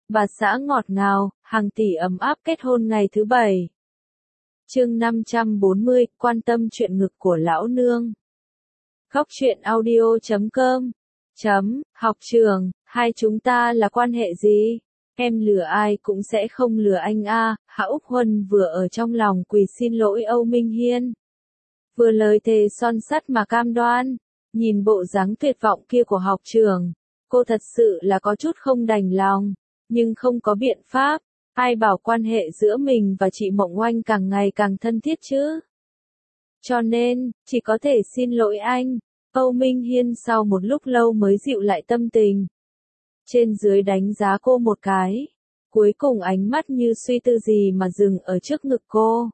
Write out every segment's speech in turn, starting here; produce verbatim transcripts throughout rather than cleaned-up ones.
bà xã ngọt ngào, hàng tỷ ấm áp kết hôn ngày thứ bảy. Chương năm trăm bốn mươi, quan tâm chuyện ngực của lão nương. Góc truyện audio chấm com. Chấm, học trường, hai chúng ta là quan hệ gì? Em lừa ai cũng sẽ không lừa anh a. Hạ Úc Huân vừa ở trong lòng quỳ xin lỗi Âu Minh Hiên. Vừa lời thề son sắt mà cam đoan. Nhìn bộ dáng tuyệt vọng kia của học trường, cô thật sự là có chút không đành lòng, nhưng không có biện pháp. Ai bảo quan hệ giữa mình và chị Mộng Oanh càng ngày càng thân thiết chứ? Cho nên, chỉ có thể xin lỗi anh. Âu Minh Hiên sau một lúc lâu mới dịu lại tâm tình. Trên dưới đánh giá cô một cái. Cuối cùng ánh mắt như suy tư gì mà dừng ở trước ngực cô.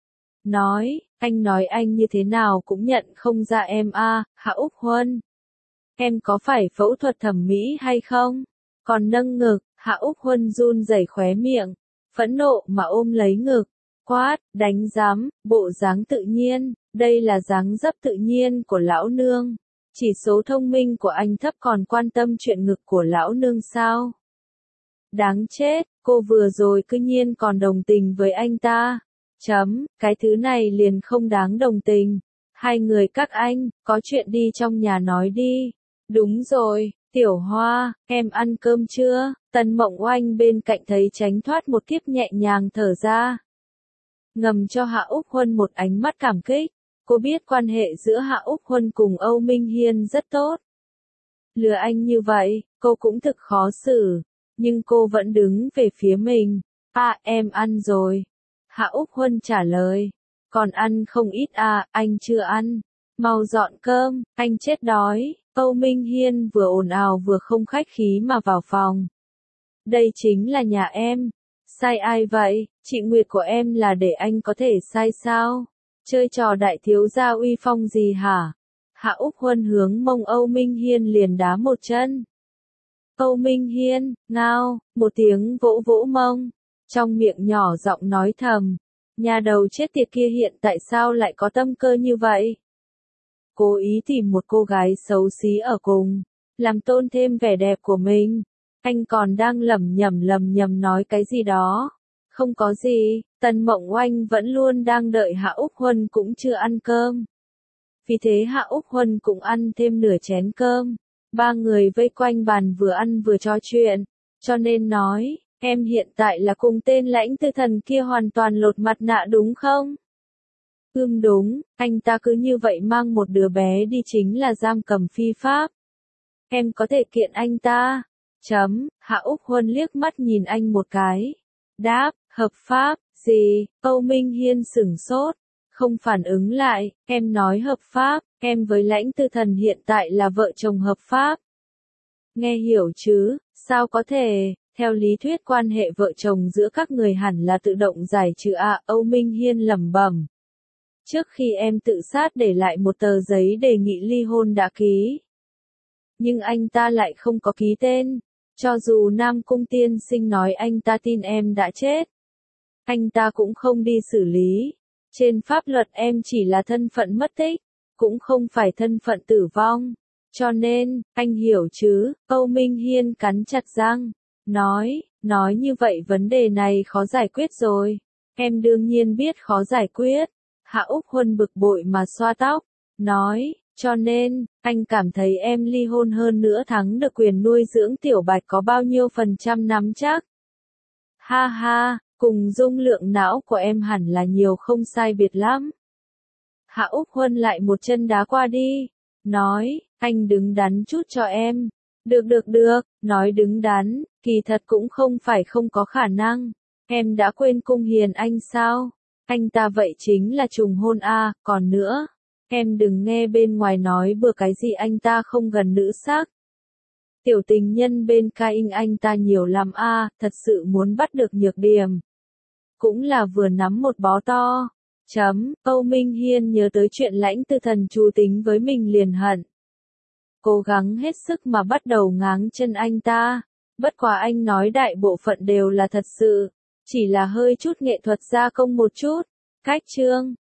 Nói, anh nói anh như thế nào cũng nhận không ra em a. À, Hạ Úc Huân. Em có phải phẫu thuật thẩm mỹ hay không? Còn nâng ngực, Hạ Úc Huân run rẩy khóe miệng, phẫn nộ mà ôm lấy ngực, quát, đánh giám, bộ dáng tự nhiên, đây là dáng dấp tự nhiên của lão nương. Chỉ số thông minh của anh thấp còn quan tâm chuyện ngực của lão nương sao? Đáng chết, cô vừa rồi cứ nhiên còn đồng tình với anh ta. Chấm, cái thứ này liền không đáng đồng tình. Hai người các anh, có chuyện đi trong nhà nói đi. Đúng rồi, Tiểu Hoa, em ăn cơm chưa? Tần Mộng Oanh bên cạnh thấy tránh thoát một kiếp nhẹ nhàng thở ra. Ngầm cho Hạ Úc Huân một ánh mắt cảm kích. Cô biết quan hệ giữa Hạ Úc Huân cùng Âu Minh Hiên rất tốt. Lừa anh như vậy, cô cũng thực khó xử. Nhưng cô vẫn đứng về phía mình. À, em ăn rồi. Hạ Úc Huân trả lời. Còn ăn không ít à, anh chưa ăn. Mau dọn cơm, anh chết đói. Âu Minh Hiên vừa ồn ào vừa không khách khí mà vào phòng. Đây chính là nhà em. Sai ai vậy? Chị Nguyệt của em là để anh có thể sai sao? Chơi trò đại thiếu gia uy phong gì hả? Hạ Úc Huân hướng mông Âu Minh Hiên liền đá một chân. Âu Minh Hiên, ngao, một tiếng vỗ vỗ mông. Trong miệng nhỏ giọng nói thầm. Nhà đầu chết tiệt kia hiện tại sao lại có tâm cơ như vậy? Cố ý tìm một cô gái xấu xí ở cùng, làm tôn thêm vẻ đẹp của mình. Anh còn đang lẩm nhẩm lẩm nhẩm nói cái gì đó. Không có gì, Tần Mộng Oanh vẫn luôn đang đợi Hạ Úc Huân cũng chưa ăn cơm. Vì thế Hạ Úc Huân cũng ăn thêm nửa chén cơm. Ba người vây quanh bàn vừa ăn vừa trò chuyện, cho nên nói, em hiện tại là cùng tên lãnh tư thần kia hoàn toàn lột mặt nạ đúng không? Ưm đúng, anh ta cứ như vậy mang một đứa bé đi chính là giam cầm phi pháp. Em có thể kiện anh ta. Chấm, Hạ Úc Huân liếc mắt nhìn anh một cái. Đáp, hợp pháp, gì? Âu Minh Hiên sửng sốt, không phản ứng lại, em nói hợp pháp, em với lãnh tư thần hiện tại là vợ chồng hợp pháp. Nghe hiểu chứ, sao có thể, theo lý thuyết quan hệ vợ chồng giữa các người hẳn là tự động giải trừ à, Âu Minh Hiên lẩm bẩm. Trước khi em tự sát để lại một tờ giấy đề nghị ly hôn đã ký. Nhưng anh ta lại không có ký tên, cho dù Nam Cung tiên sinh nói anh ta tin em đã chết. Anh ta cũng không đi xử lý. Trên pháp luật em chỉ là thân phận mất tích, cũng không phải thân phận tử vong. Cho nên, anh hiểu chứ, Âu Minh Hiên cắn chặt răng, nói, nói như vậy vấn đề này khó giải quyết rồi. Em đương nhiên biết khó giải quyết. Hạ Úc Huân bực bội mà xoa tóc, nói, cho nên, anh cảm thấy em ly hôn hơn nữa thắng được quyền nuôi dưỡng Tiểu Bạch có bao nhiêu phần trăm nắm chắc. Ha ha, cùng dung lượng não của em hẳn là nhiều không sai biệt lắm. Hạ Úc Huân lại một chân đá qua đi, nói, anh đứng đắn chút cho em. Được được được, nói đứng đắn, kỳ thật cũng không phải không có khả năng. Em đã quên Cung Hiền Anh sao? Anh ta vậy chính là trùng hôn a, à, còn nữa, em đừng nghe bên ngoài nói bừa cái gì anh ta không gần nữ sắc. Tiểu tình nhân bên cai in anh ta nhiều lắm a, à, thật sự muốn bắt được nhược điểm. Cũng là vừa nắm một bó to. Chấm, Âu Minh Hiên nhớ tới chuyện lãnh tư thần chú tính với mình liền hận. Cố gắng hết sức mà bắt đầu ngáng chân anh ta. Bất quá anh nói đại bộ phận đều là thật sự. Chỉ là hơi chút nghệ thuật gia công một chút. Cách chương,